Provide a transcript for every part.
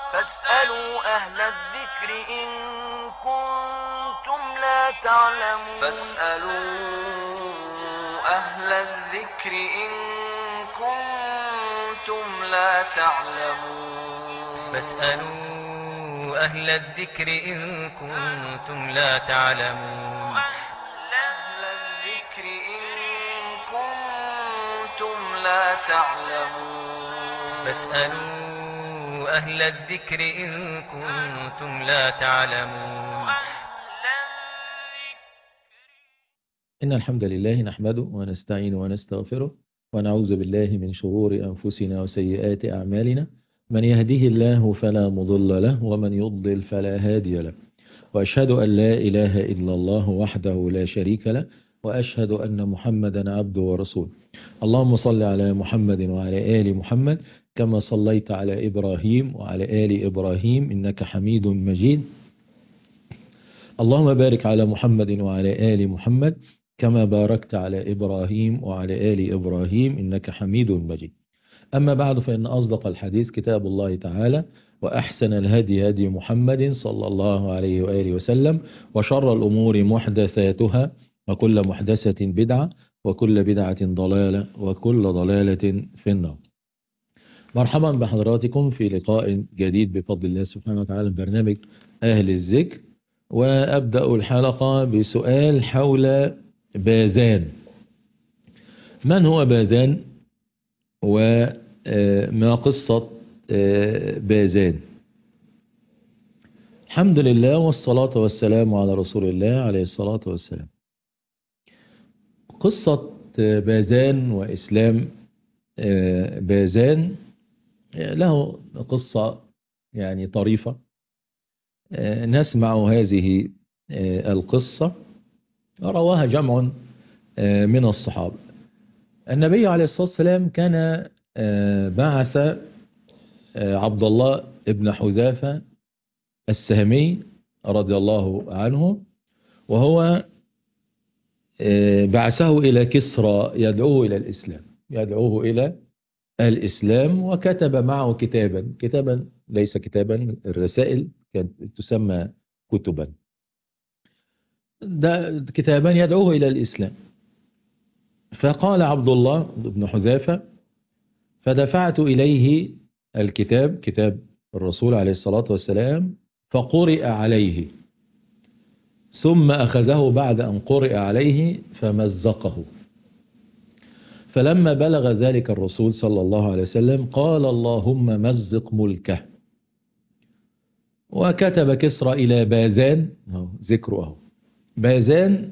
فاسألوا أهل الذكر إن كنتم لا تعلمون. أهل الذكر إن كنتم لا تعلمون. فاسألوا أهل الذكر إن كنتم لا تعلمون. أهل الذكر إن كنتم لا تعلمون. فاسألوا أهل الذكر إن كنتم لا تعلمون. إن الحمد لله نحمده ونستعين ونستغفره ونعوذ بالله من شرور أنفسنا وسيئات أعمالنا. من يهده الله فلا مضل له ومن يضلل فلا هادي له، وأشهد أن لا إله إلا الله وحده لا شريك له، وأشهد أن محمدا عبده ورسوله. اللهم صل على محمد وعلى آل محمد كما صليت على إبراهيم وعلى آل إبراهيم إنك حميد مجيد. اللهم بارك على محمد وعلى آل محمد كما باركت على إبراهيم وعلى آل إبراهيم إنك حميد مجيد. أما بعد، فإن أصدق الحديث كتاب الله تعالى، وأحسن الهدي هدي محمد صلى الله عليه وآله وسلم، وشر الأمور محدثاتها، وكل محدثة بدعة، وكل بدعة ضلالة، وكل ضلالة في النار. مرحبا بحضراتكم في لقاء جديد بفضل الله سبحانه وتعالى، برنامج أهل الذكر. وأبدأ الحلقة بسؤال حول باذان. من هو باذان؟ وما قصة باذان؟ الحمد لله والصلاة والسلام على رسول الله عليه الصلاة والسلام. قصة باذان وإسلام باذان له قصة يعني طريفة. نسمع هذه القصة رواها جمع من الصحابة. النبي عليه الصلاة والسلام كان بعث عبد الله ابن حذافة السهمي رضي الله عنه، وهو بعثه إلى كسرى يدعوه إلى الإسلام، وكتب معه كتابا ليس كتابا، الرسائل كانت تسمى كتبا، ده كتابا يدعوه إلى الإسلام. فقال عبد الله بن حذافة: فدفعت إليه الكتاب، كتاب الرسول عليه الصلاة والسلام، فقرئ عليه، ثم أخذه بعد أن قرئ عليه فمزقه. فلما بلغ ذلك الرسول صلى الله عليه وسلم قال: اللهم مزق ملكه. وكتب كسرى إلى باذان، ذكره باذان،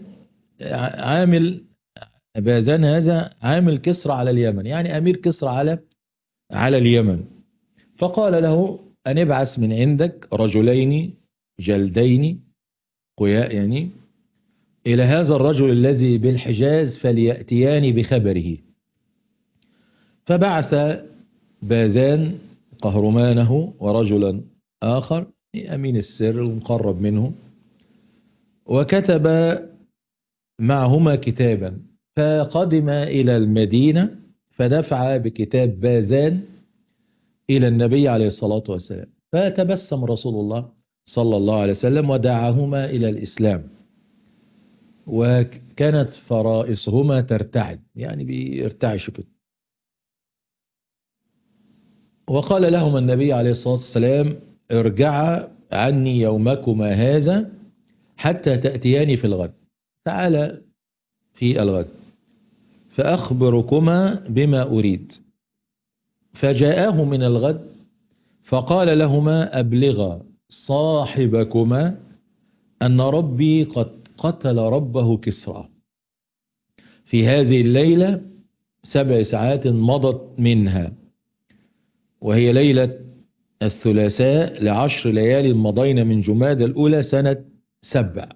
باذان هذا عامل كسرى على اليمن، يعني أمير كسرى على اليمن. فقال له: أن ابعث من عندك رجلين جلدين قياء، يعني إلى هذا الرجل الذي بالحجاز فليأتياني بخبره. فبعث باذان قهرمانه ورجلا آخر أمين السر ومقرب منه، وكتب معهما كتابا، فقدم إلى المدينة فدفع بكتاب باذان إلى النبي عليه الصلاة والسلام. فتبسم رسول الله صلى الله عليه وسلم ودعاهما إلى الإسلام، وكانت فرائصهما ترتعد، يعني بيرتعشوا كده. وقال لهما النبي عليه الصلاة والسلام: ارجعا عني يومكما هذا حتى تأتياني في الغد، تعالى في الغد فأخبركما بما أريد. فجاءه من الغد فقال لهما: أبلغا صاحبكما أن ربي قد قتل ربه كسرى في هذه الليلة 7 ساعات مضت منها، وهي ليلة الثلاثاء ل10 ليال مضين من جمادى الأولى سنة 7،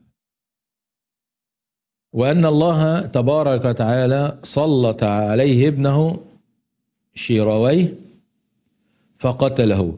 وأن الله تبارك وتعالى سلط عليه ابنه شيرويه فقتله.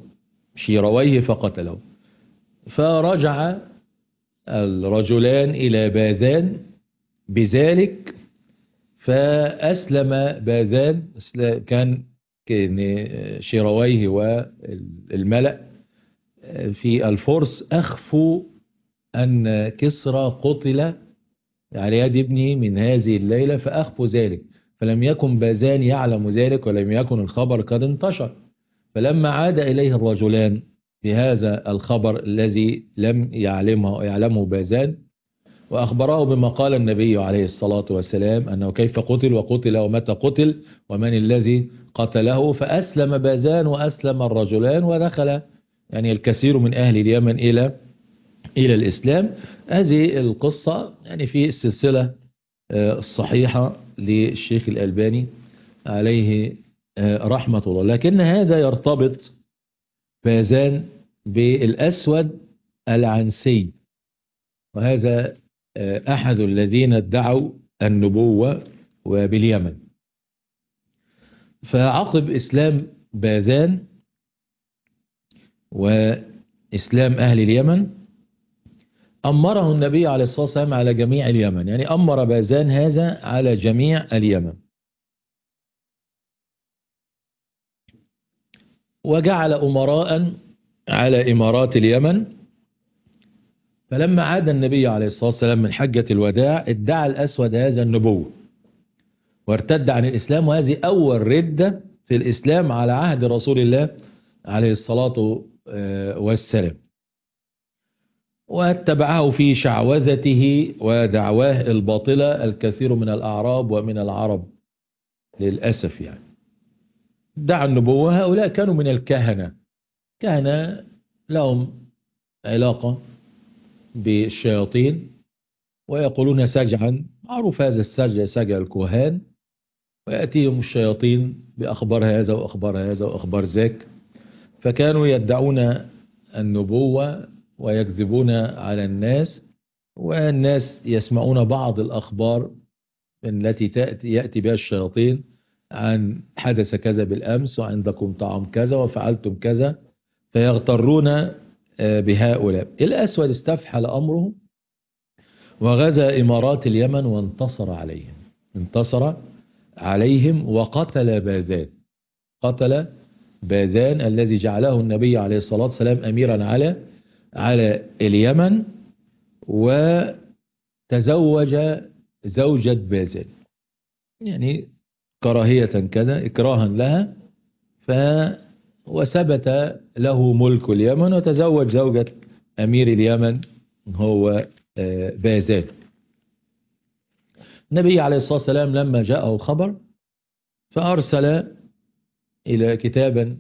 فرجع الرجلان إلى باذان بذلك، فأسلم باذان. كان شيرويه والملأ في الفرس أخفوا أن كسرى قتل على يد ابنه من هذه الليلة، فأخفوا ذلك، فلم يكن باذان يعلم ذلك، ولم يكن الخبر قد انتشر. فلما عاد إليه الرجلان بهذا الخبر الذي لم يعلمه باذان، وأخبره بما قال النبي عليه الصلاة والسلام أنه كيف قتل وقتل ومتى قتل ومن الذي قتله، فأسلم باذان وأسلم الرجلان، ودخل يعني الكثير من أهل اليمن إلى الإسلام. هذه القصة يعني في السلسلة الصحيحة للشيخ الألباني عليه رحمة الله. لكن هذا يرتبط باذان بالأسود العنسي، وهذا أحد الذين ادعوا النبوة وباليمن. فعقب إسلام باذان وإسلام أهل اليمن أمره النبي عليه الصلاة والسلام على جميع اليمن، يعني أمر باذان هذا على جميع اليمن، وجعل أمراء على إمارات اليمن. فلما عاد النبي عليه الصلاة والسلام من حجة الوداع ادعى الأسود هذا النبوة وارتد عن الإسلام، وهذه أول ردة في الإسلام على عهد رسول الله عليه الصلاة والسلام. واتبعه في شعوذته ودعواه الباطلة الكثير من الأعراب ومن العرب للأسف. يعني ادعى النبوة. هؤلاء كانوا من الكهنة، كهنة لهم علاقة بالشياطين، ويقولون سجعا، معروف هذا السجع سجع الكهان، ويأتيهم الشياطين بأخبار هذا وأخبار هذا وأخبار ذاك. فكانوا يدعون النبوة ويكذبون على الناس، والناس يسمعون بعض الأخبار التي يأتي بها الشياطين عن حدث كذا بالأمس وعندكم طعام كذا وفعلتم كذا، فيغترون بهؤلاء. الأسود استفحل أمره وغزا إمارات اليمن وانتصر عليهم، انتصر عليهم وقتل باذان، قتل باذان الذي جعله النبي عليه الصلاة والسلام أميرا على اليمن، وتزوج زوجة باذان، يعني كراهية كذا إكراها لها، وثبت له ملك اليمن، وتزوج زوجة أمير اليمن هو باذان. النبي عليه الصلاة والسلام لما جاءه الخبر فأرسل إلى كتابا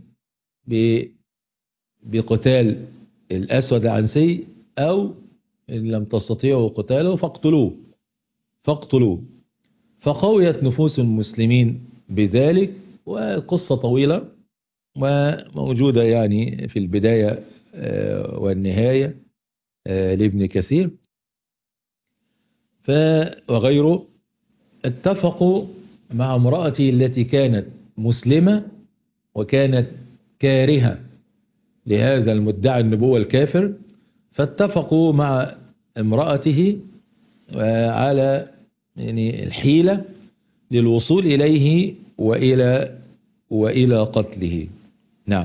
بقتال الأسود العنسي، أو إن لم تستطيعوا قتاله فاقتلوه. فقويت نفوس المسلمين بذلك، وقصة طويلة وموجودة يعني في البداية والنهاية لابن كثير وغيره. اتفقوا مع امرأتي التي كانت مسلمة وكانت كارهة لهذا المدعي النبوة الكافر، فاتفقوا مع امرأته على يعني الحيلة للوصول إليه وإلى قتله. نعم.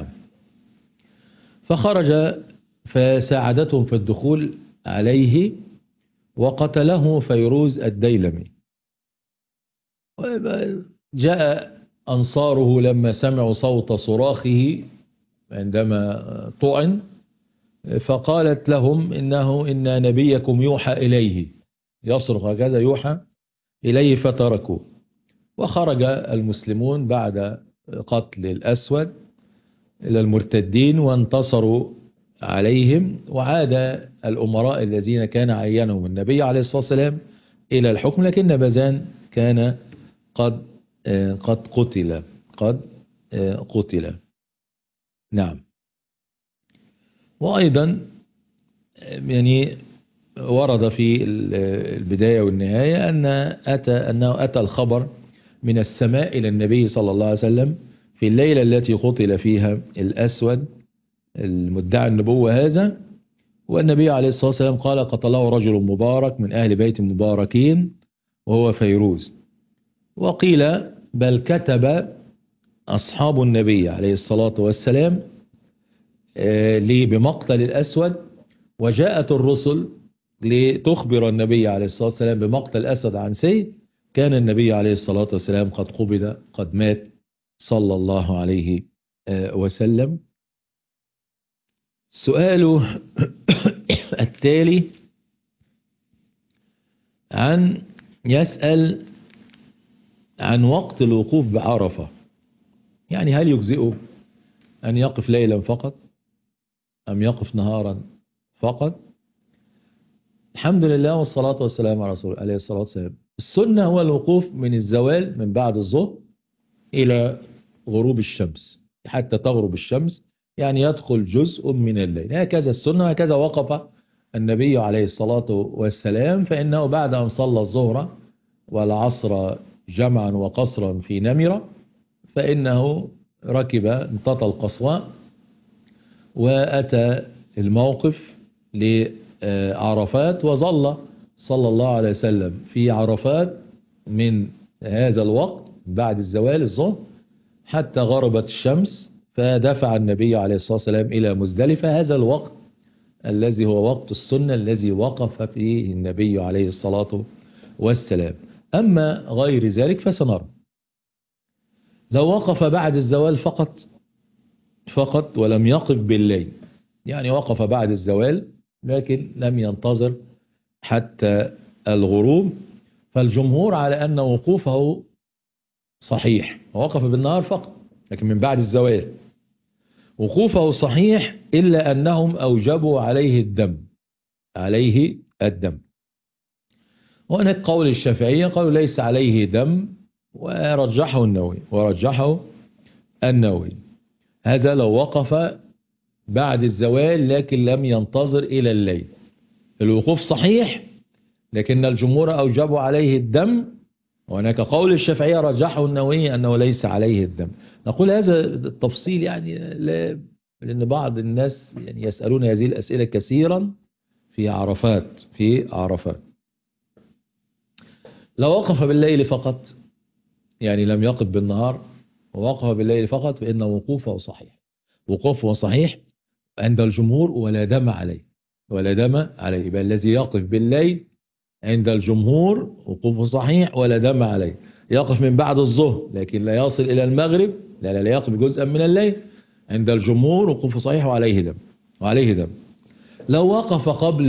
فخرج فساعدتهم في الدخول عليه، وقتله فيروز الديلمي. جاء أنصاره لما سمعوا صوت صراخه عندما طعن، فقالت لهم إن نبيكم يوحى إليه، يصرخ هكذا يوحى إليه، فتركوه. وخرج المسلمون بعد قتل الأسود إلى المرتدين وانتصروا عليهم، وعاد الأمراء الذين كان عينهم النبي عليه الصلاة والسلام إلى الحكم، لكن باذان كان قد قتل. نعم. وأيضا يعني ورد في البداية والنهاية أنه أتى الخبر من السماء إلى النبي صلى الله عليه وسلم في الليلة التي قتل فيها الأسود المدعي النبوة هذا، والنبي عليه الصلاة والسلام قال قتله رجل مبارك من أهل بيت مباركين وهو فيروز. وقيل بل كتب أصحاب النبي عليه الصلاة والسلام ليه؟ بمقتل الأسود، وجاءت الرسل لتخبر النبي عليه الصلاة والسلام بمقتل الأسود عن سيد. كان النبي عليه الصلاة والسلام قد قبض، قد مات صلى الله عليه وسلم. سؤاله التالي يسأل عن وقت الوقوف بعرفة، يعني هل يجزئه أن يقف ليلا فقط أم يقف نهارا فقط؟ الحمد لله والصلاة والسلام على رسول الله عليه الصلاة والسلام. السنة هو الوقوف من الزوال، من بعد الظهر إلى غروب الشمس، حتى تغرب الشمس، يعني يدخل جزء من الليل. هكذا السنة، هكذا وقف النبي عليه الصلاة والسلام. فإنه بعد أن صلى الظهر والعصر جمعا وقصرا في نمرة، فإنه ركب امتطى القصواء وأتى الموقف لعرفات، وظل صلى الله عليه وسلم في عرفات من هذا الوقت بعد الزوال الظهر حتى غربت الشمس، فدفع النبي عليه الصلاة والسلام إلى مزدلفة. هذا الوقت الذي هو وقت السنة الذي وقف فيه النبي عليه الصلاة والسلام. أما غير ذلك فسنرى. لو وقف بعد الزوال فقط ولم يقف بالليل، يعني وقف بعد الزوال لكن لم ينتظر حتى الغروب، فالجمهور على أن وقوفه صحيح. ووقف بالنهار فقط لكن من بعد الزوال وقوفه صحيح، إلا أنهم أوجبوا عليه الدم. وهناك قول الشافعية قالوا ليس عليه دم، ورجحه النووي. هذا لو وقف بعد الزوال لكن لم ينتظر إلى الليل. الوقوف صحيح لكن الجمهور أوجبوا عليه الدم، وهناك قول الشافعية رجحه النووي أنه ليس عليه الدم. نقول هذا التفصيل يعني لأن بعض الناس يعني يسألون هذه الأسئلة كثيرا في عرفات. لو وقف بالليل فقط، يعني لم يقف بالنهار ووقف بالليل فقط، فإن وقوفه صحيح عند الجمهور ولا دم عليه. يبقى الذي يقف بالليل عند الجمهور وقوفه صحيح ولا دم عليه. يقف من بعد الظهر لكن لا يصل إلى المغرب، لا يقف جزءا من الليل، عند الجمهور وقوفه صحيح وعليه دم. لو وقف قبل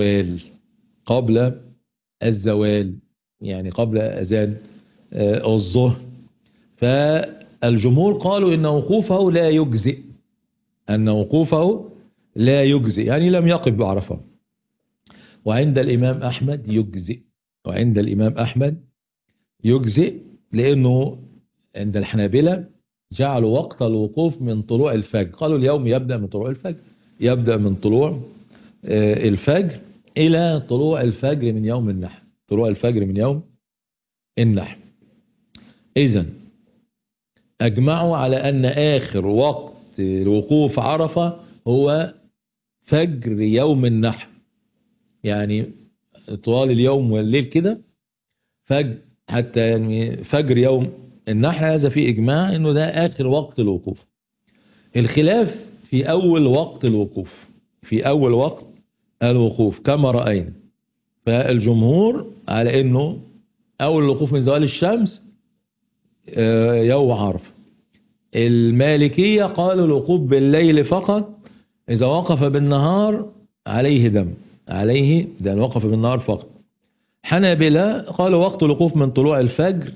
الزوال يعني قبل أذان الظهر، فالجمهور قالوا إن وقوفه لا يجزئ، يعني لم يقف بعرفة. وعند الإمام أحمد يجزئ، لأنه عند الحنابلة جعلوا وقت الوقوف من طلوع الفجر. قالوا اليوم يبدأ من طلوع الفجر إلى طلوع الفجر من يوم النحر. إذن أجمعوا على أن آخر وقت الوقوف عرفة هو فجر يوم النحر، يعني طوال اليوم والليل كده حتى يعني فجر يوم النحر. هذا في إجماع أنه ده آخر وقت الوقوف. الخلاف في أول وقت الوقوف كما رأينا. فالجمهور على أنه أول الوقوف من زوال الشمس يوم عرفة. المالكية قالوا الوقوف بالليل فقط، إذا وقف بالنهار عليه دم، وقف بالنهار فقط. حنابلة قالوا وقت الوقوف من طلوع الفجر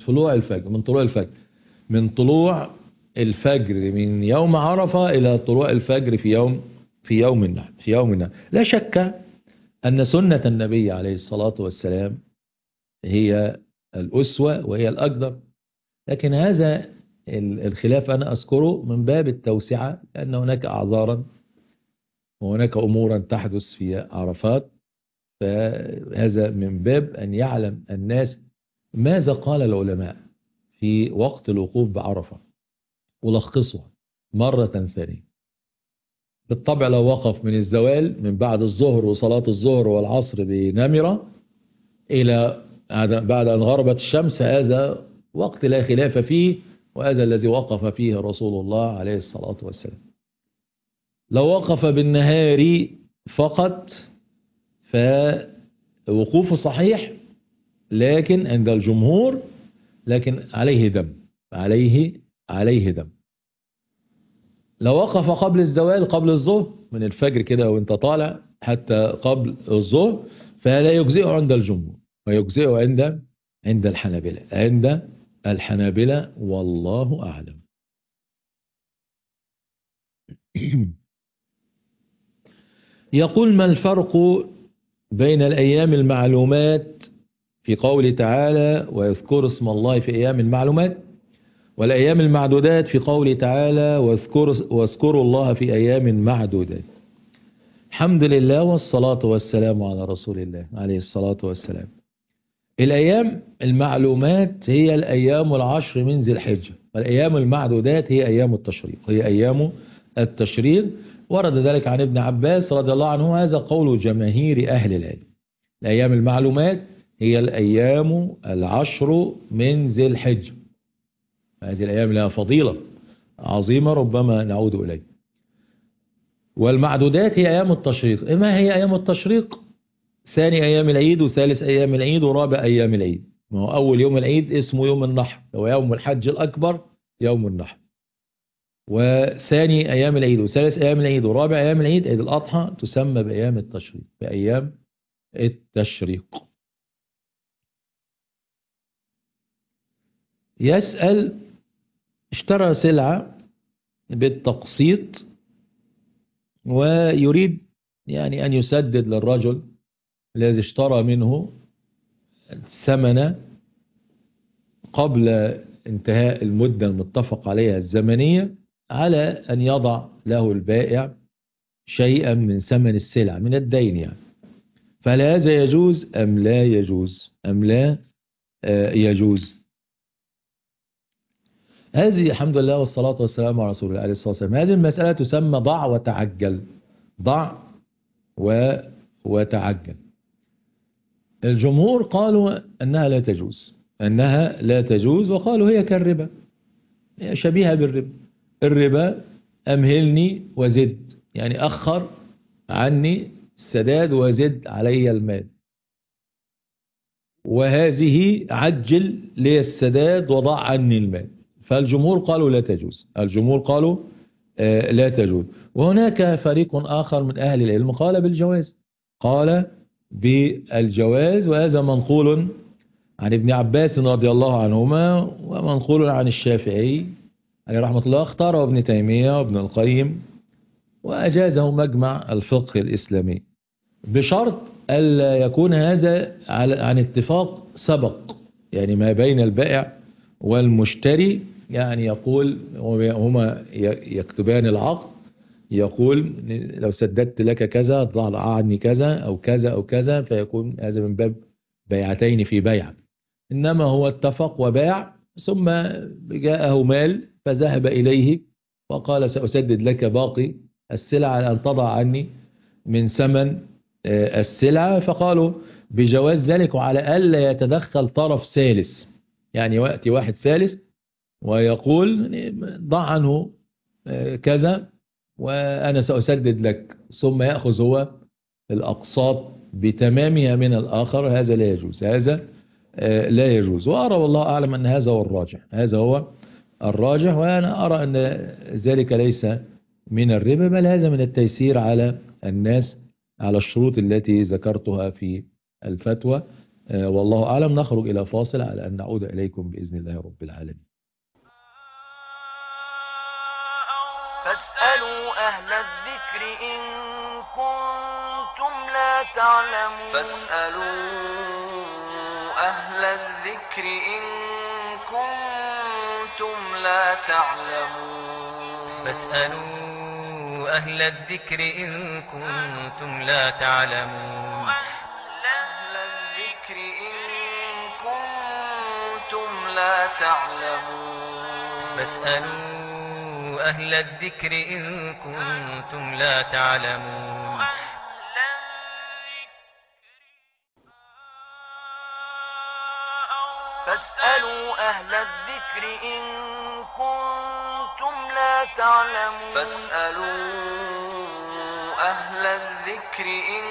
من يوم عرفة إلى طلوع الفجر في يوم النحر. لا شك أن سنة النبي عليه الصلاة والسلام هي الأسوة وهي الأقدر، لكن هذا الخلاف أنا أذكره من باب التوسعة، لأن هناك أعذارا وهناك أمورا تحدث في عرفات، فهذا من باب أن يعلم الناس ماذا قال العلماء في وقت الوقوف بعرفة، ولخصها مرة ثانية. بالطبع لو وقف من الزوال من بعد الظهر وصلاة الظهر والعصر بنمرة إلى بعد أن غربت الشمس، هذا وقت لا خلاف فيه، وهذا الذي وقف فيه رسول الله عليه الصلاة والسلام. لو وقف بالنهار فقط فوقوفه صحيح، لكن عند الجمهور لكن عليه دم، عليه دم. لو وقف قبل الزوال، قبل الظهر، من الفجر كده وانت طالع حتى قبل الظهر، فلا يجزئه عند الجمهور، ويجزئه عند الحنابلة والله أعلم. يقول: ما الفرق بين الأيام المعلومات في قوله تعالى ويذكر اسم الله في أيام المعلومات، والأيام المعدودات في قوله تعالى واذكروا الله في أيام معدودات؟ الحمد لله والصلاة والسلام على رسول الله عليه الصلاة والسلام. الأيام المعلومات هي الأيام العشر من ذي الحجة، والأيام المعدودات هي أيام التشريق. ورد ذلك عن ابن عباس رضي الله عنه، هذا قول جماهير أهل العلم. الأيام المعلومات هي الأيام العشر من ذي الحجة. هذه الأيام لها فضيلة عظيمة ربما نعود إليه. والمعدودات هي أيام التشريق. ما هي أيام التشريق؟ ثاني أيام العيد، وثالث أيام العيد، ورابع أيام العيد. ما هو أول يوم العيد اسمه يوم النحر، هو يوم الحج الأكبر، يوم النحر. وثاني أيام العيد، وثالث أيام العيد، ورابع أيام العيد، عيد الأضحى، تسمى بأيام التشريق، بأيام التشريق. يسأل: اشترى سلعة بالتقسيط ويريد يعني أن يسدد للرجل الذي اشترى منه الثمن قبل انتهاء المدة المتفق عليها الزمنية، على أن يضع له البائع شيئا من ثمن السلعة من الدين يعني. فهل هذا يجوز أم لا يجوز؟ يجوز. هذه الحمد لله والصلاة والسلام على رسول الله عليه الصلاة والسلام. هذه المسألة تسمى ضع وتعجل. ضع وتعجل. الجمهور قالوا أنها لا تجوز، وقالوا هي كالربا، هي شبيهة بالربا. الربا أمهلني وزد، يعني أخر عني السداد وزد علي المال، وهذه عجل لي السداد وضع عني المال. فالجمهور قالوا لا تجوز. وهناك فريق آخر من أهل العلم قال بالجواز، وهذا منقول عن ابن عباس رضي الله عنهما، ومنقول عن الشافعي عليه رحمة الله، اختاره ابن تيمية وابن القيم، وأجازه مجمع الفقه الإسلامي، بشرط ألا يكون هذا عن اتفاق سبق، يعني ما بين البائع والمشتري. يعني يقول هما يكتبان العقد، يقول لو سددت لك كذا ضع عني كذا أو كذا أو كذا، فيكون هذا من باب بيعتين في بيع. إنما هو اتفق وباع، ثم جاءه مال فذهب إليه وقال سأسدد لك باقي السلعة على أن تضع عني من ثمن السلعة. فقالوا بجواز ذلك، وعلى ألا يتدخل طرف ثالث، يعني يأتي واحد ثالث ويقول ضع عنه كذا وأنا سأسدد لك، ثم يأخذ هو الأقساط بتمامها من الآخر. هذا لا يجوز. وأرى والله أعلم أن هذا هو الراجح. وأنا أرى أن ذلك ليس من الربا، بل هذا من التيسير على الناس على الشروط التي ذكرتها في الفتوى. والله أعلم. نخرج إلى فاصل على أن نعود إليكم بإذن الله رب العالمين. فاسألوا أهل الذكر إن كنتم لا تعلمون. فاسألوا أهل الذكر إن كنتم لا تعلمون. فاسألوا أهل الذكر إن كنتم لا تعلمون. أهل الذكر إن كنتم لا تعلمون. فاسألوا أهل الذكر إن كنتم لا تعلمون. فاسألوا أهل الذكر إن كنتم لا تعلمون. فاسألوا أهل الذكر إن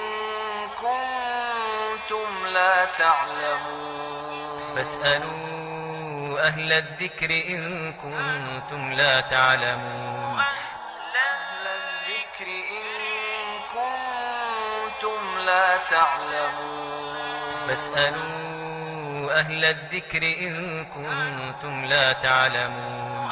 كنتم لا تعلمون فاسألوا أهل الذكر إن كنتم لا تعلمون أهل الذكر إن كنتم لا تعلمون فاسألوا أهل الذكر إن كنتم لا تعلمون.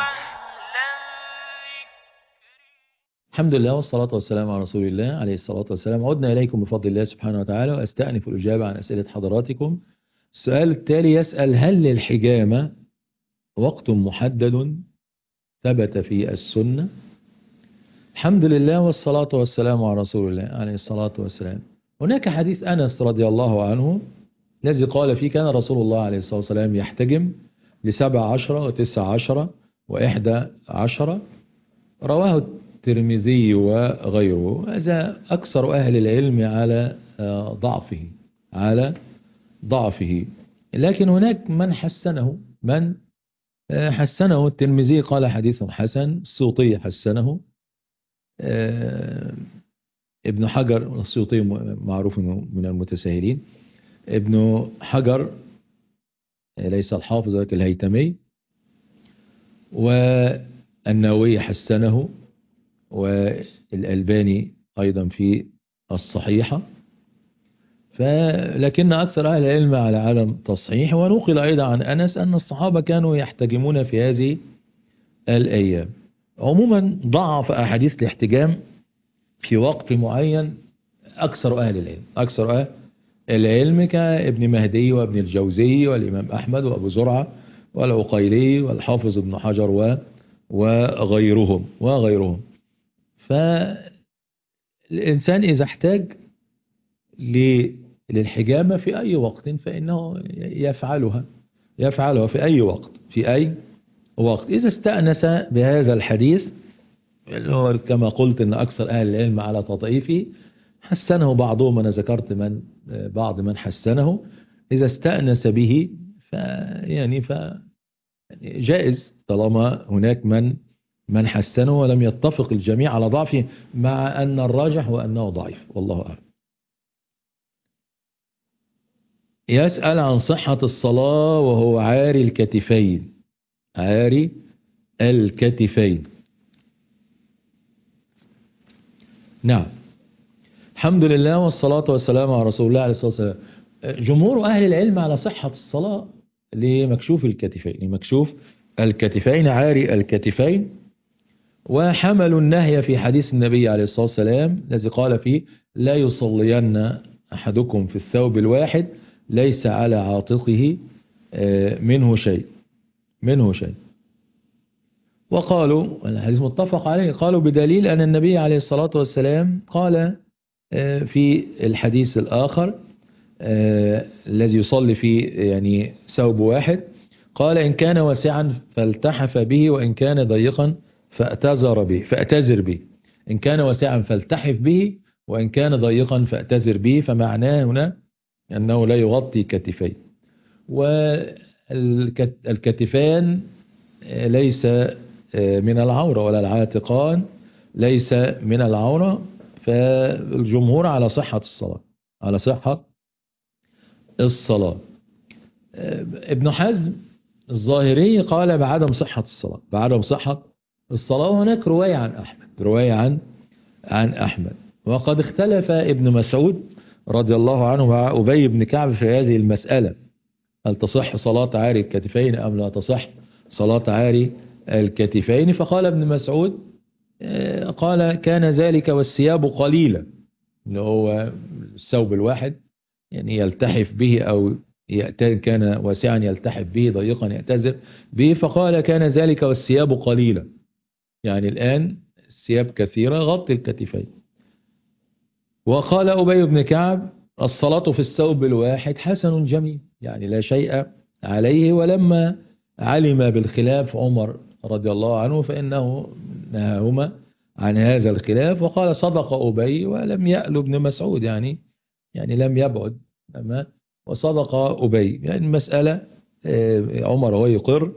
الحمد لله والصلاة والسلام على رسول الله عليه الصلاة والسلام. عدنا إليكم بفضل الله سبحانه وتعالى، وأستأنف الإجابة عن أسئلة حضراتكم. السؤال التالي يسأل: هل للحجامة وقت محدد ثبت في السنة؟ الحمد لله والصلاة والسلام على رسول الله عليه الصلاة والسلام. هناك حديث أنس رضي الله عنه الذي قال فيه: كان رسول الله عليه الصلاة والسلام يحتجم ل17 و19 و11. رواه الترمذي وغيره. هذا أكثر أهل العلم على ضعفه، لكن هناك من حسنه. الترمذي قال حديث حسن، السيوطي حسنه، ابن حجر، السيوطي معروف من المتساهلين، ابن حجر ليس الحافظ ولكن الهيتمي، والنووي حسنه، والألباني أيضا في الصحيحة. لكن أكثر أهل العلم على عدم تصحيح. ونقل أيضا عن أنس أن الصحابة كانوا يحتجمون في هذه الأيام. عموما ضعف أحاديث الاحتجام في وقت معين أكثر أهل العلم كابن مهدي وابن الجوزي والإمام أحمد وأبو زرعة والعقيلي والحافظ ابن حجر وغيرهم. فالإنسان إذا احتاج للحجامة في أي وقت فإنه يفعلها في أي وقت. إذا استأنس بهذا الحديث اللي هو كما قلت أن أكثر أهل العلم على تضعيفه، حسنه بعضهم، أنا ذكرت بعض من حسنه. إذا استأنس به جائز، طالما هناك من حسنه ولم يتفق الجميع على ضعفه، مع أن الراجح وأنه ضعيف، والله أعلم. يسأل عن صحة الصلاة وهو عاري الكتفين. نعم، الحمد لله والصلاة والسلام على رسول الله عليه الصلاة والسلام. جمهور أهل العلم على صحة الصلاة لمكشوف الكتفين، عاري الكتفين. وحملوا النهي في حديث النبي عليه الصلاة والسلام الذي قال فيه: لا يصلين أحدكم في الثوب الواحد ليس على عاتقه منه شيء. وقالوا، الحديث متفق عليه، قالوا بدليل أن النبي عليه الصلاة والسلام قال في الحديث الآخر الذي يصلي فيه ثوب واحد، قال: إن كان واسعا فالتحف به، وإن كان ضيقا فأتزر به. إن كان واسعا فالتحف به، وإن كان ضيقا فأتزر به. فمعناه هنا أنه لا يغطي كتفيه. والكتفان ليس من العورة، ولا العاتقان ليس من العورة. فالجمهور على صحة الصلاة. ابن حزم الظاهري قال بعدم صحة الصلاة. وهناك رواية عن أحمد. وقد اختلف ابن مسعود رضي الله عنه مع أبي بن كعب في هذه المسألة: هل تصح صلاة عاري الكتفين أم لا تصح صلاة عاري الكتفين؟ فقال ابن مسعود قال: كان ذلك والثياب قليلة، اللي هو الثوب الواحد يلتحف به، أو كان واسعا يلتحف به، ضيقا يعتذر به. فقال: كان ذلك والثياب قليلة، الآن الثياب كثيرة غطي الكتفين. وقال أبي بن كعب: الصلاة في الثوب الواحد حسن جميل، لا شيء عليه. ولما علم بالخلاف عمر رضي الله عنه فإنه نهاهما عن هذا الخلاف، وقال: صدق أبي ولم يأل ابن مسعود، لم يبعد، وصدق أبي. المسألة عمر هو يقر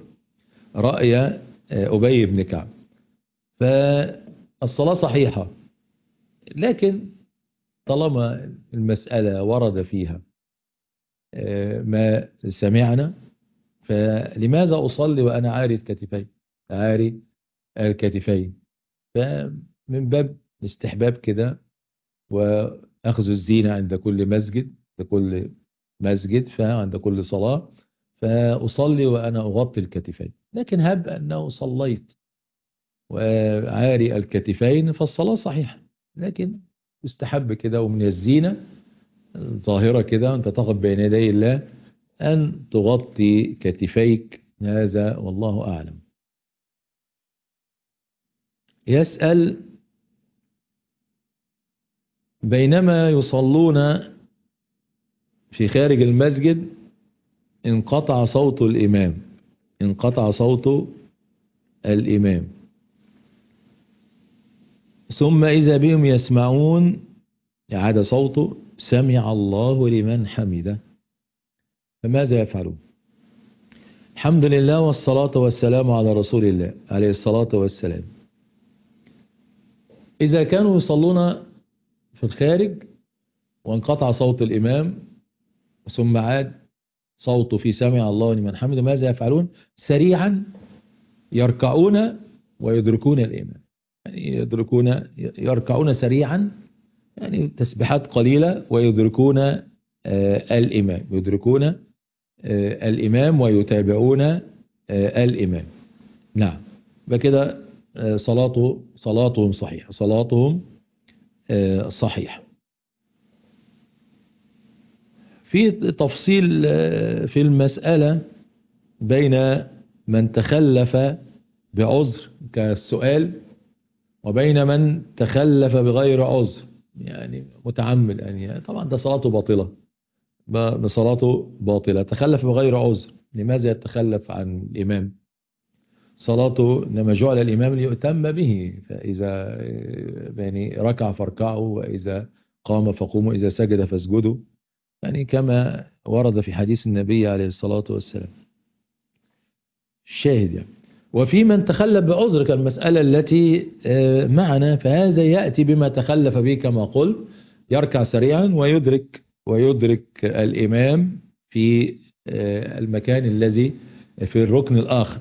رأي أبي بن كعب. فالصلاة صحيحة لكن طالما المسألة ورد فيها ما سمعنا، فلماذا أصلي وأنا عاري الكتفين؟ عاري الكتفين. فمن باب الاستحباب كده، وأخذ الزينة عند كل مسجد، فعند كل صلاة، فأصلي وأنا أغطي الكتفين. لكن هب أنه صليت وعاري الكتفين فالصلاة صحيحة، لكن يستحب كده ومن الزينة ظاهرة كده أنت تقف بين يدي الله أن تغطي كتفيك. هذا والله أعلم. يسأل: بينما يصلون في خارج المسجد انقطع صوت الإمام، ثم إذا بهم يسمعون إعادة صوته سمع الله لمن حمده، فماذا يفعلون؟ الحمد لله والصلاة والسلام على رسول الله عليه الصلاة والسلام. إذا كانوا يصلون في الخارج وانقطع صوت الإمام ثم عاد صوته في سمع الله لمن حمده، ماذا يفعلون؟ سريعا يركعون ويدركون الإمام، يعني يركعون سريعا، يعني تسبيحات قليلة، ويدركون الإمام ويتابعون الإمام. نعم، بكده صلاتهم صحيحة، صحيح. في تفصيل في المسألة بين من تخلف بعذر كالسؤال وبين من تخلف بغير عذر، يعني متعمد، يعني طبعا ده صلاته باطلة. تخلف بغير عذر، لماذا يتخلف عن الإمام؟ صلاته إنما جعل الإمام ليؤتم به، فإذا يعني ركع فاركعوا، وإذا قام فقوموا، إذا سجد فاسجدوا، يعني كما ورد في حديث النبي عليه الصلاة والسلام. الشاهد يعني. وفي من تخلف بعذر كالمسألة التي معنا، فهذا يأتي بما تخلف به كما قلت، يركع سريعا ويدرك الإمام في المكان الذي في الركن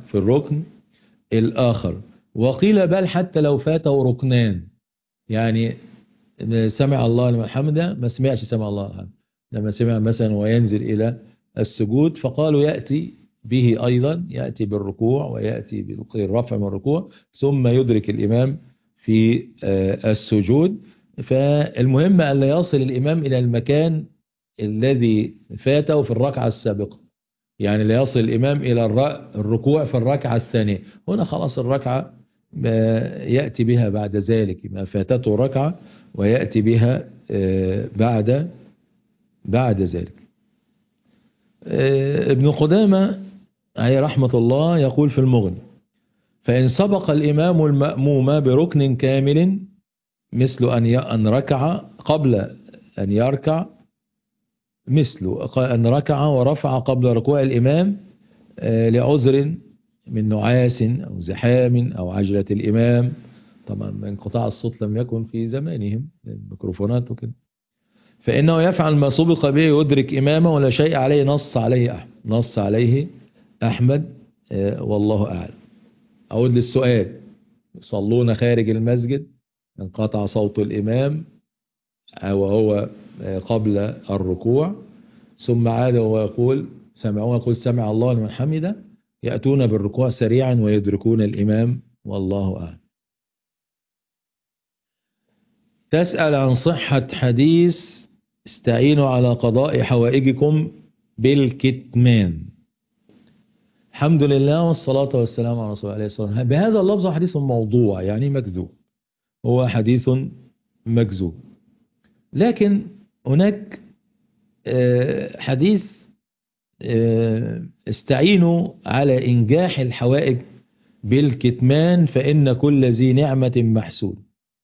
الآخر. وقيل بل حتى لو فاته ركنان، يعني سمع الله لمن حمده ما سمعش سمع الله لمن حمده، لما سمع مثلا وينزل إلى السجود، فقالوا يأتي به أيضا، يأتي بالركوع ويأتي بالرفع من الركوع ثم يدرك الإمام في السجود. فالمهم أن لا يصل الإمام إلى المكان الذي فاته في الركعة السابقة، يعني لا يصل الإمام إلى الركوع في الركعة الثانية، هنا خلاص الركعة يأتي بها بعد ذلك، ما فاتته ركعة ويأتي بها بعد ذلك. ابن قدامة عليه رحمة الله يقول في المغني: فإن سبق الإمام المأموم بركن كامل مثل أن ركع قبل أن يركع، مثل أن ركع ورفع قبل ركوع الإمام لعذر من نعاس أو زحام أو عجلة الإمام، طبعا انقطاع الصوت لم يكن في زمانهم الميكروفونات وكده، فإنه يفعل ما سبق به يدرك إمامه ولا شيء عليه، نص عليه أحمد والله أعلم. أعود للسؤال: يصلون خارج المسجد، انقطع صوت الإمام وهو قبل الركوع، ثم عاد ويقول سمع الله لمن حمده، يأتون بالركوع سريعا ويدركون الإمام والله أعلم. تسأل عن صحة حديث استعينوا على قضاء حوائجكم بالكتمان. الحمد لله والصلاة والسلام على رسول الله عليه الصلاة والسلام. بهذا اللفظ حديث موضوع، يعني مكذوب، هو حديث مكذوب. لكن هناك حديث استعينوا على إنجاح الحوائج بالكتمان فإن كل ذي نعمة محسود.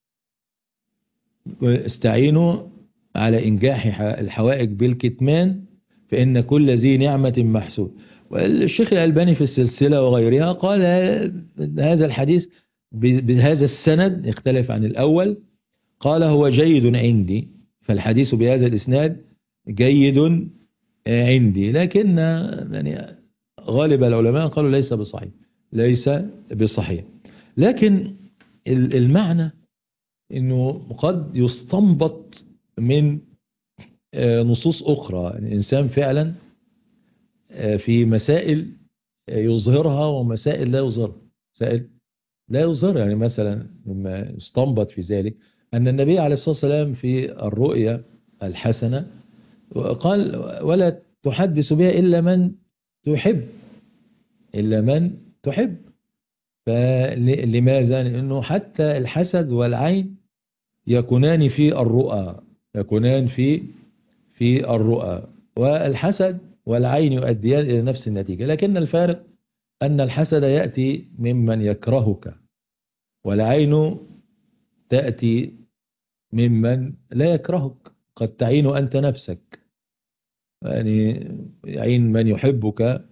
استعينوا على إنجاح الحوائج بالكتمان فإن كل ذي نعمة محسود. والشيخ الألباني في السلسلة وغيرها قال هذا الحديث بهذا السند يختلف عن الأول، قال هو جيد عندي، فالحديث بهذا الإسناد جيد عندي، لكن يعني غالب العلماء قالوا ليس بصحيح، ليس بصحيح. لكن المعنى انه قد يستنبط من نصوص اخرى. الانسان فعلا في مسائل يظهرها ومسائل لا يظهرها، مسائل لا يظهرها. يعني مثلا مما يستنبط في ذلك ان النبي عليه الصلاة والسلام في الرؤيا الحسنة قال ولا تحدث بها إلا من تحب، إلا من تحب. فلماذا؟ لأنه حتى الحسد والعين يكونان في الرؤى، يكونان في الرؤى، والحسد والعين يؤديان إلى نفس النتيجة، لكن الفارق أن الحسد يأتي ممن يكرهك، والعين تأتي ممن لا يكرهك. قد تعين أنت نفسك، يعني يعين من يحبك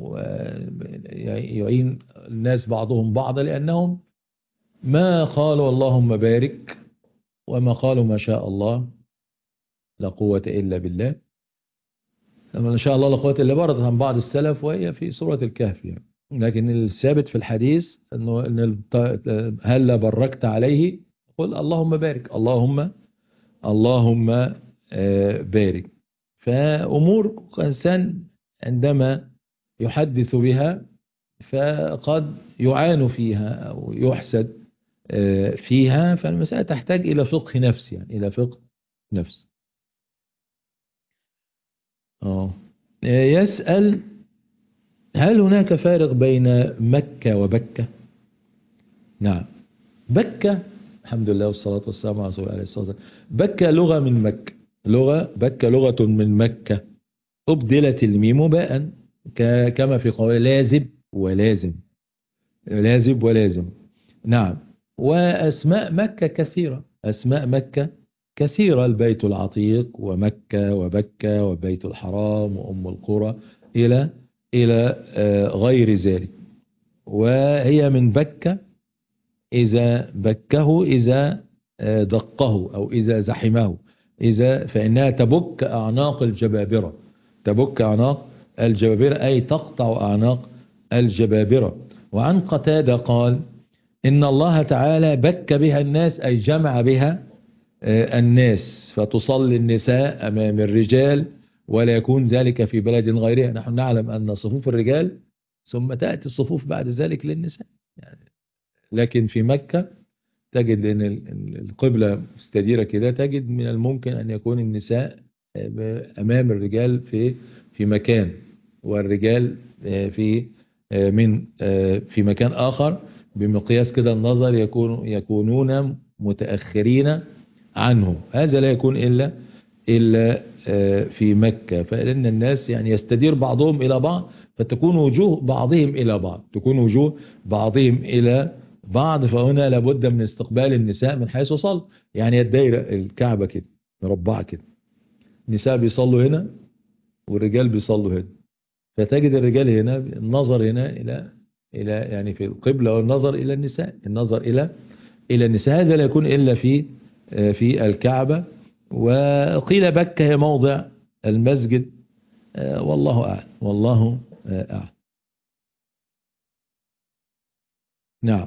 ويعين الناس بعضهم بعضا، لأنهم ما قالوا اللهم بارك وما قالوا ما شاء الله لا قوة إلا بالله. ما شاء الله لا قوة إلا بالله وردت عن بعض السلف وهي في سورة الكهف يعني. لكن الثابت في الحديث أنه هل بركت عليه قل اللهم بارك، اللهم بارك. فأمور إنسان عندما يحدث بها فقد يعان فيها أو يحسد فيها، فالمسألة تحتاج إلى فقه نفس، يعني إلى فقه نفس. يسأل هل هناك فارق بين مكة وبكة؟ نعم. بكة الحمد لله والصلاة والسلام على رسول الله عليه الصلاة والسلام. بكة لغة من مكة، بكة لغة من مكة، أبدلت الميم باء كما في قول لازب ولازم، لازب ولازم. نعم. وأسماء مكة كثيرة، أسماء مكة كثيرة، البيت العتيق ومكة وبكة وبيت الحرام وأم القرى إلى غير ذلك. وهي من بكة إذا بكه، إذا دقه أو إذا زحمه، فإنها تبك أعناق الجبابرة، تبك أعناق الجبابرة أي تقطع أعناق الجبابرة. وعن قتادة قال إن الله تعالى بك بها الناس، أي جمع بها الناس، فتصلي النساء أمام الرجال ولا يكون ذلك في بلد غيرها. نحن نعلم أن صفوف الرجال ثم تأتي الصفوف بعد ذلك للنساء يعني. لكن في مكة تجد أن القبلة مستديرة كده، تجد من الممكن أن يكون النساء أمام الرجال في مكان، والرجال في مكان آخر، بمقياس كده النظر يكونون متأخرين عنه. هذا لا يكون إلا في مكة، فإن الناس يعني يستدير بعضهم إلى بعض، فتكون وجوه بعضهم إلى بعض، تكون وجوه بعضهم إلى بعض. فهنا لابد من استقبال النساء من حيث صل، يعني الدايرة الكعبة كده مربعة كده، النساء بيصلوا هنا والرجال بيصلوا هنا، فتجد الرجال هنا النظر هنا إلى يعني في القبلة، والنظر إلى النساء، النظر إلى النساء. هذا لا يكون إلا في الكعبة. وقيل بكة هي موضع المسجد، والله أعلم، والله أعلم. نعم.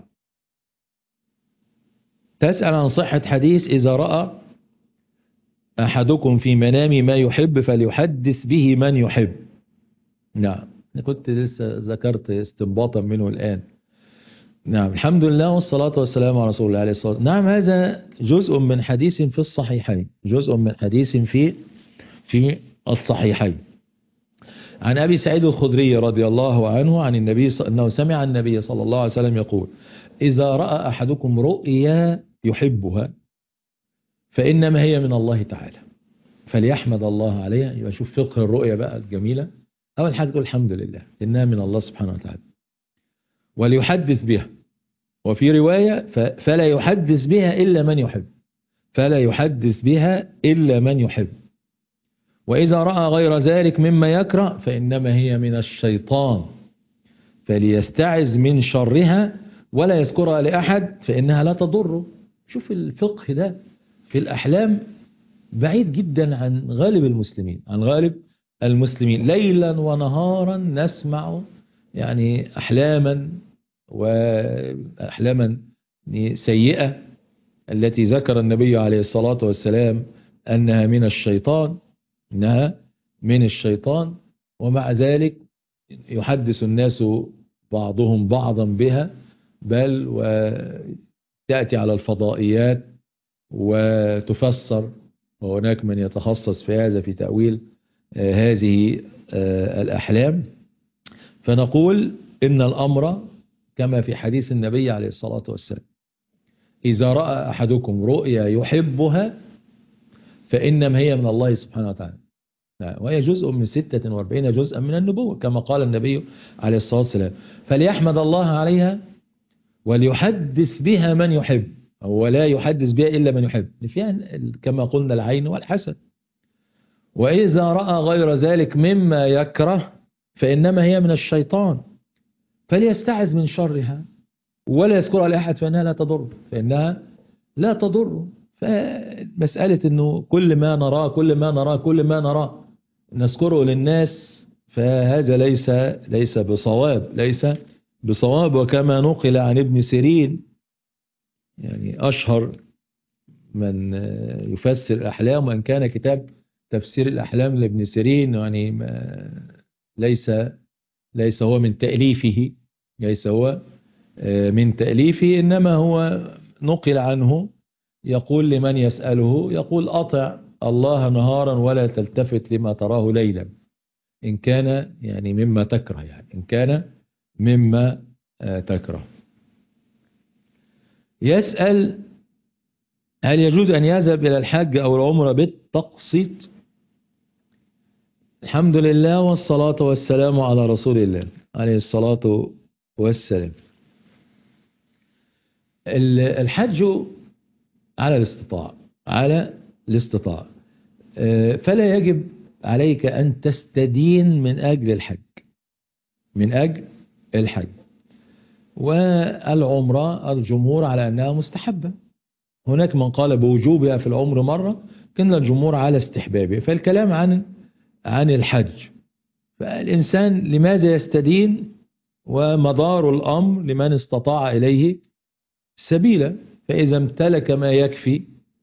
تسأل عن صحة حديث إذا رأى أحدكم في منام ما يحب فليحدث به من يحب. نعم. أنا كنت لسه ذكرت استنباطا منه الآن. نعم. الحمد لله والصلاة والسلام على رسول الله عليه الصلاة والسلام. نعم. هذا جزء من حديث في الصحيحين، جزء من حديث في الصحيحين. عن أبي سعيد الخدري رضي الله عنه عن النبي أنه سمع النبي صلى الله عليه وسلم يقول إذا رأى أحدكم رؤيا يحبها فإنما هي من الله تعالى فليحمد الله عليها. يبقى شوف فقه الرؤيا بقى الجميلة. أول حاجة تقول الحمد لله إنها من الله سبحانه وتعالى، وليحدث بها. وفي رواية فلا يحدث بها إلا من يحب، فلا يحدث بها إلا من يحب. وإذا رأى غير ذلك مما يكره فإنما هي من الشيطان فليستعذ من شرها ولا يذكرها لأحد فإنها لا تضره. شوف الفقه ده في الأحلام بعيد جدا عن غالب المسلمين، عن غالب المسلمين. ليلا ونهارا نسمع يعني أحلاما، وأحلاما سيئة التي ذكر النبي عليه الصلاة والسلام أنها من الشيطان، إنها من الشيطان، ومع ذلك يحدث الناس بعضهم بعضا بها، بل وتأتي على الفضائيات وتفسر، وهناك من يتخصص في هذا في تأويل هذه الأحلام. فنقول إن الأمر كما في حديث النبي عليه الصلاة والسلام: إذا رأى أحدكم رؤيا يحبها فإنما هي من الله سبحانه وتعالى، وهي جزء من 46 جزءا من النبوة كما قال النبي عليه الصلاة والسلام: فليحمد الله عليها وليحدث بها من يحب، ولا يحدث بها إلا من يحب، فيها كما قلنا العين والحسد. وإذا رأى غير ذلك مما يكره فإنما هي من الشيطان، فليستعذ من شرها ولا يذكرها لأحد فإنها لا تضر، فإنها لا تضر. فمسألة أنه كل ما نراه نذكره للناس، فهذا ليس بصواب. وكما نقل عن ابن سيرين، يعني أشهر من يفسر الأحلام، وأن كان كتاب تفسير الأحلام لابن سيرين يعني ليس هو من تأليفه، إنما هو نقل عنه يقول لمن يسأله، يقول: أطع الله نهارا ولا تلتفت لما تراه ليلا، إن كان يعني مما تكره، يعني إن كان مما تكره. يسأل: هل يجوز أن يذهب إلى الحج أو العمرة بالتقسيط؟ الحمد لله والصلاة والسلام على رسول الله عليه الصلاة والسلام. الحج على الاستطاعة، فلا يجب عليك أن تستدين من أجل الحج. والعمرة الجمهور على أنها مستحبة، هناك من قال بوجوبها في العمر مرة، كان الجمهور على استحبابه. فالكلام عن الحج، فالإنسان لماذا يستدين؟ ومدار الأمر لمن استطاع إليه سبيلا، فإذا امتلك ما يكفي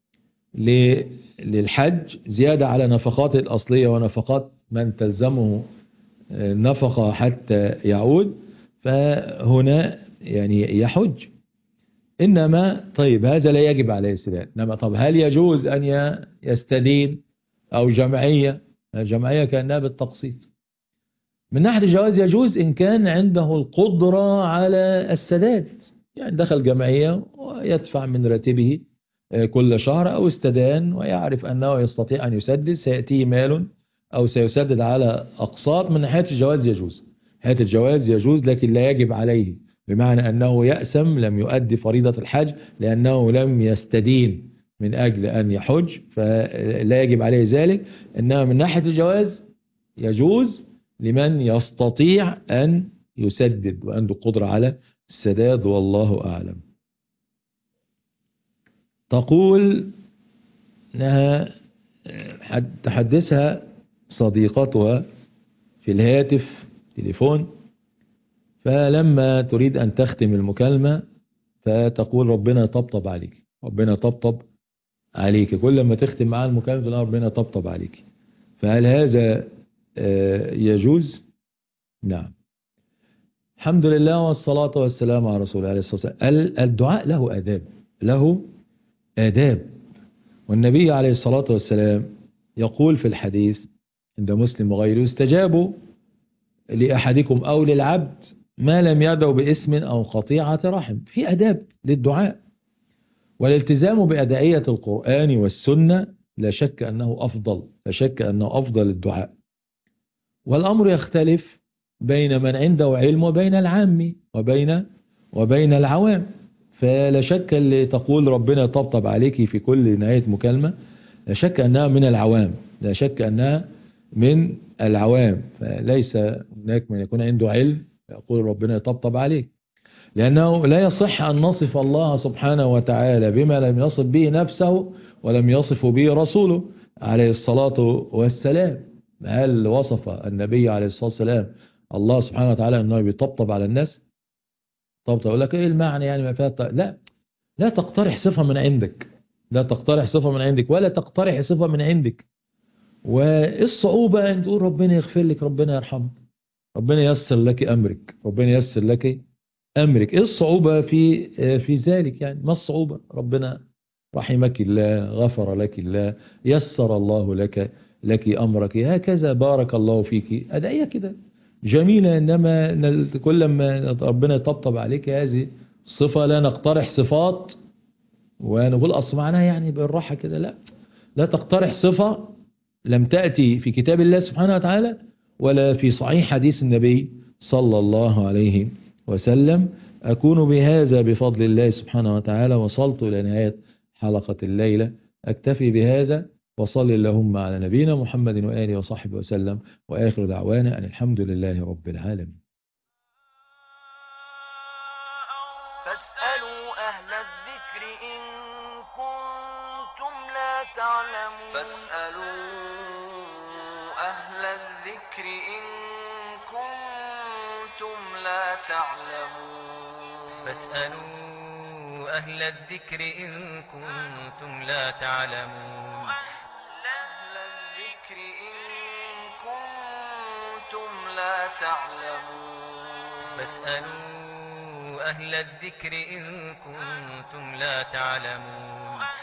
للحج زيادة على نفقات الأصلية ونفقات من تلزمه نفقة حتى يعود، فهنا يعني يحج. إنما طيب هذا لا يجب عليه السداد. إنما طب هل يجوز أن يستدين أو جمعية كأنها بالتقسيط؟ من ناحية الجواز يجوز إن كان عنده القدرة على السداد، يعني دخل جمعية ويدفع من راتبه كل شهر، أو استدان ويعرف أنه يستطيع أن يسدد، سيأتيه مال أو سيسدد على أقساط. من ناحية الجواز يجوز، لكن لا يجب عليه، بمعنى أنه يأسم، لم يؤدي فريضة الحج لأنه لم يستدين من أجل أن يحج، فلا يجب عليه ذلك. إنما من ناحية الجواز يجوز لمن يستطيع أن يسدد وعنده قدرة على السداد، والله أعلم. تقول أنها تحدثها صديقتها في الهاتف تليفون، فلما تريد أن تختم المكالمة فتقول: ربنا يطبطب عليك، كل ما تختم معها المكالمة تقول: ربنا يطبطب عليك. فهل هذا يجوز؟ نعم. الحمد لله والصلاة والسلام على رسول الله عليه الصلاة والسلام. الدعاء له آداب، والنبي عليه الصلاة والسلام يقول في الحديث عند مسلم وغيره: استجابوا لأحدكم أو للعبد ما لم يدعو باسم أو قطيعة رحم. في آداب للدعاء، والالتزام بأدعية القرآن والسنة لا شك أنه أفضل الدعاء. والأمر يختلف بين من عنده علم وبين العام وبين العوام. فلا شك اللي تقول ربنا يطبطب عليك في كل نهاية مكالمة، لا شك أنها من العوام، فليس هناك من يكون عنده علم يقول ربنا يطبطب عليك. لأنه لا يصح أن نصف الله سبحانه وتعالى بما لم يصف به نفسه ولم يصف به رسوله عليه الصلاة والسلام. هل وصف النبي عليه الصلاة والسلام الله سبحانه وتعالى أنه بيطبطب على الناس؟ طب تقول لك إيه المعنى يعني ما فيها لا، لا تقترح صفة من عندك، لا تقترح صفة من عندك ولا تقترح صفة من عندك. والصعوبة أن تقول ربنا يغفر لك، ربنا يرحمك، ربنا ييسر لك أمرك، ربنا ييسر لك أمرك. إيه الصعوبة في ذلك يعني؟ ما الصعوبة؟ ربنا رحمك الله، غفر لك الله، يسر الله لك أمرك، هكذا بارك الله فيك. أدعية كده جميلة. إنما كل ما ربنا يطبطب عليك هذه الصفة لا نقترح صفات ونقول أصل معناها يعني بالراحة كده. لا، لا تقترح صفة لم تأتي في كتاب الله سبحانه وتعالى ولا في صحيح حديث النبي صلى الله عليه وسلم. أكون بهذا بفضل الله سبحانه وتعالى وصلت إلى نهاية حلقة الليلة. أكتفي بهذا، وصل اللهم على نبينا محمد وآله وصحبه وسلم، وآخر دعوانا أن الحمد لله رب العالمين. فاسألوا أهل الذكر إن كنتم لا تعلمون. فاسألوا أهل الذكر إن كنتم لا تعلمون. فاسألوا أهل الذكر إن كنتم لا تعلمون. أهل الذكر إن كنتم لا تعلمون. فاسألوا أهل الذكر إن كنتم لا تعلمون.